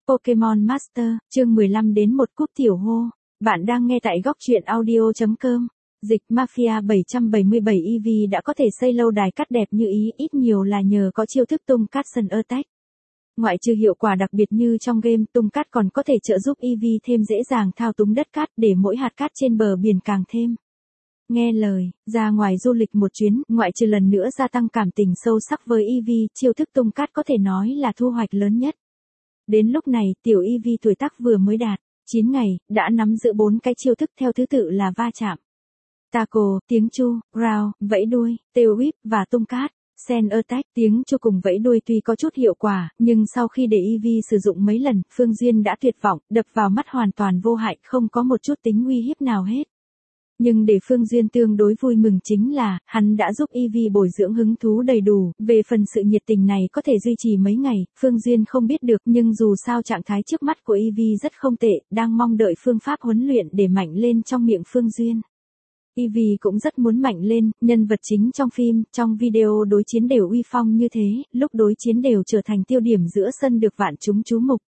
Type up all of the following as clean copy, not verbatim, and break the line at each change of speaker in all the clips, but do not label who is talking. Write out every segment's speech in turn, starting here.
Pokemon Master, chương 15 đến một cúp tiểu hô. Bạn đang nghe tại góc truyện audio.com. Dịch Mafia 777 EV đã có thể xây lâu đài cắt đẹp như ý, ít nhiều là nhờ có chiêu thức tung cắt sân attack. Ngoại trừ hiệu quả đặc biệt như trong game, tung cắt còn có thể trợ giúp EV thêm dễ dàng thao túng đất cát để mỗi hạt cát trên bờ biển càng thêm. Nghe lời, ra ngoài du lịch một chuyến, ngoại trừ lần nữa gia tăng cảm tình sâu sắc với EV, chiêu thức tung cát có thể nói là thu hoạch lớn nhất. Đến lúc này, tiểu EV tuổi tác vừa mới đạt 9 ngày, đã nắm giữ 4 cái chiêu thức theo thứ tự là va chạm, tackle, tiếng chu, growl, vẫy đuôi, tail whip và tung cát. Sand attack, tiếng chu cùng vẫy đuôi tuy có chút hiệu quả, nhưng sau khi để EV sử dụng mấy lần, Phương Duyên đã tuyệt vọng, đập vào mắt hoàn toàn vô hại, không có một chút tính uy hiếp nào hết. Nhưng để Phương Duyên tương đối vui mừng chính là, hắn đã giúp EV bồi dưỡng hứng thú đầy đủ, về phần sự nhiệt tình này có thể duy trì mấy ngày, Phương Duyên không biết được, nhưng dù sao trạng thái trước mắt của EV rất không tệ, đang mong đợi phương pháp huấn luyện để mạnh lên trong miệng Phương Duyên. EV cũng rất muốn mạnh lên, nhân vật chính trong phim, trong video đối chiến đều uy phong như thế, lúc đối chiến đều trở thành tiêu điểm giữa sân được vạn chúng chú mục.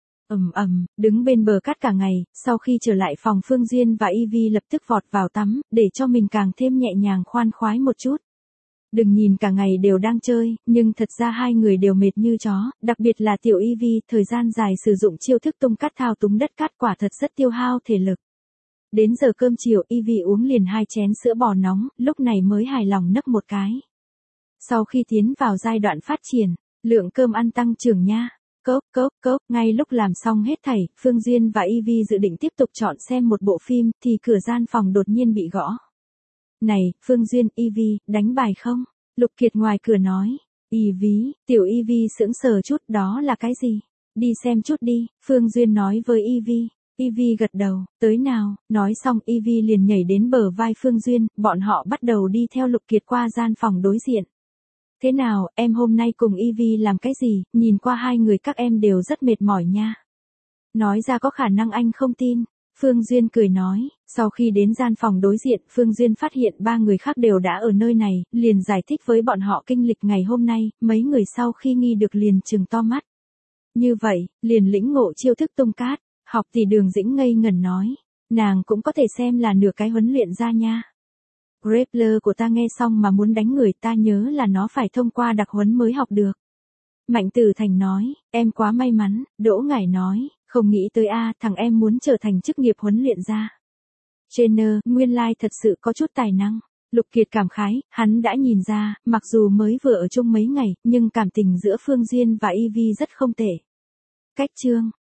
Đứng bên bờ cát cả ngày, sau khi trở lại phòng Phương Duyên và EV lập tức vọt vào tắm, để cho mình càng thêm nhẹ nhàng khoan khoái một chút. Đừng nhìn cả ngày đều đang chơi, nhưng thật ra hai người đều mệt như chó, đặc biệt là tiểu EV, thời gian dài sử dụng chiêu thức tung cát thao túng đất cát quả thật rất tiêu hao thể lực. Đến giờ cơm chiều, EV uống liền 2 chén sữa bò nóng, lúc này mới hài lòng nấc một cái. Sau khi tiến vào giai đoạn phát triển, lượng cơm ăn tăng trưởng nha. Cốc, ngay lúc làm xong hết thảy, Phương Duyên và EV dự định tiếp tục chọn xem một bộ phim, thì cửa gian phòng đột nhiên bị gõ. Này, Phương Duyên, EV, đánh bài không? Lục Kiệt ngoài cửa nói. EV, tiểu EV sững sờ chút, đó là cái gì? Đi xem chút đi, Phương Duyên nói với EV. EV gật đầu, tới nào, nói xong EV liền nhảy đến bờ vai Phương Duyên, bọn họ bắt đầu đi theo Lục Kiệt qua gian phòng đối diện. Thế nào, em hôm nay cùng EV làm cái gì, nhìn qua hai người các em đều rất mệt mỏi nha. Nói ra có khả năng anh không tin. Phương Duyên cười nói, sau khi đến gian phòng đối diện, Phương Duyên phát hiện 3 người khác đều đã ở nơi này, liền giải thích với bọn họ kinh lịch ngày hôm nay, mấy người sau khi nghi được liền trừng to mắt. Như vậy, liền lĩnh ngộ chiêu thức tung cát, học thì Đường Dĩnh ngây ngẩn nói, nàng cũng có thể xem là nửa cái huấn luyện ra nha. Grappler của ta nghe xong mà muốn đánh người, ta nhớ là nó phải thông qua đặc huấn mới học được. Mạnh Tử Thành nói, em quá may mắn. Đỗ Ngải nói, không nghĩ tới thằng em muốn trở thành chức nghiệp huấn luyện ra. Trainer, nguyên lai thật sự có chút tài năng. Lục Kiệt cảm khái, hắn đã nhìn ra, mặc dù mới vừa ở chung mấy ngày, nhưng cảm tình giữa Phương Duyên và EV rất không tệ. Cách chương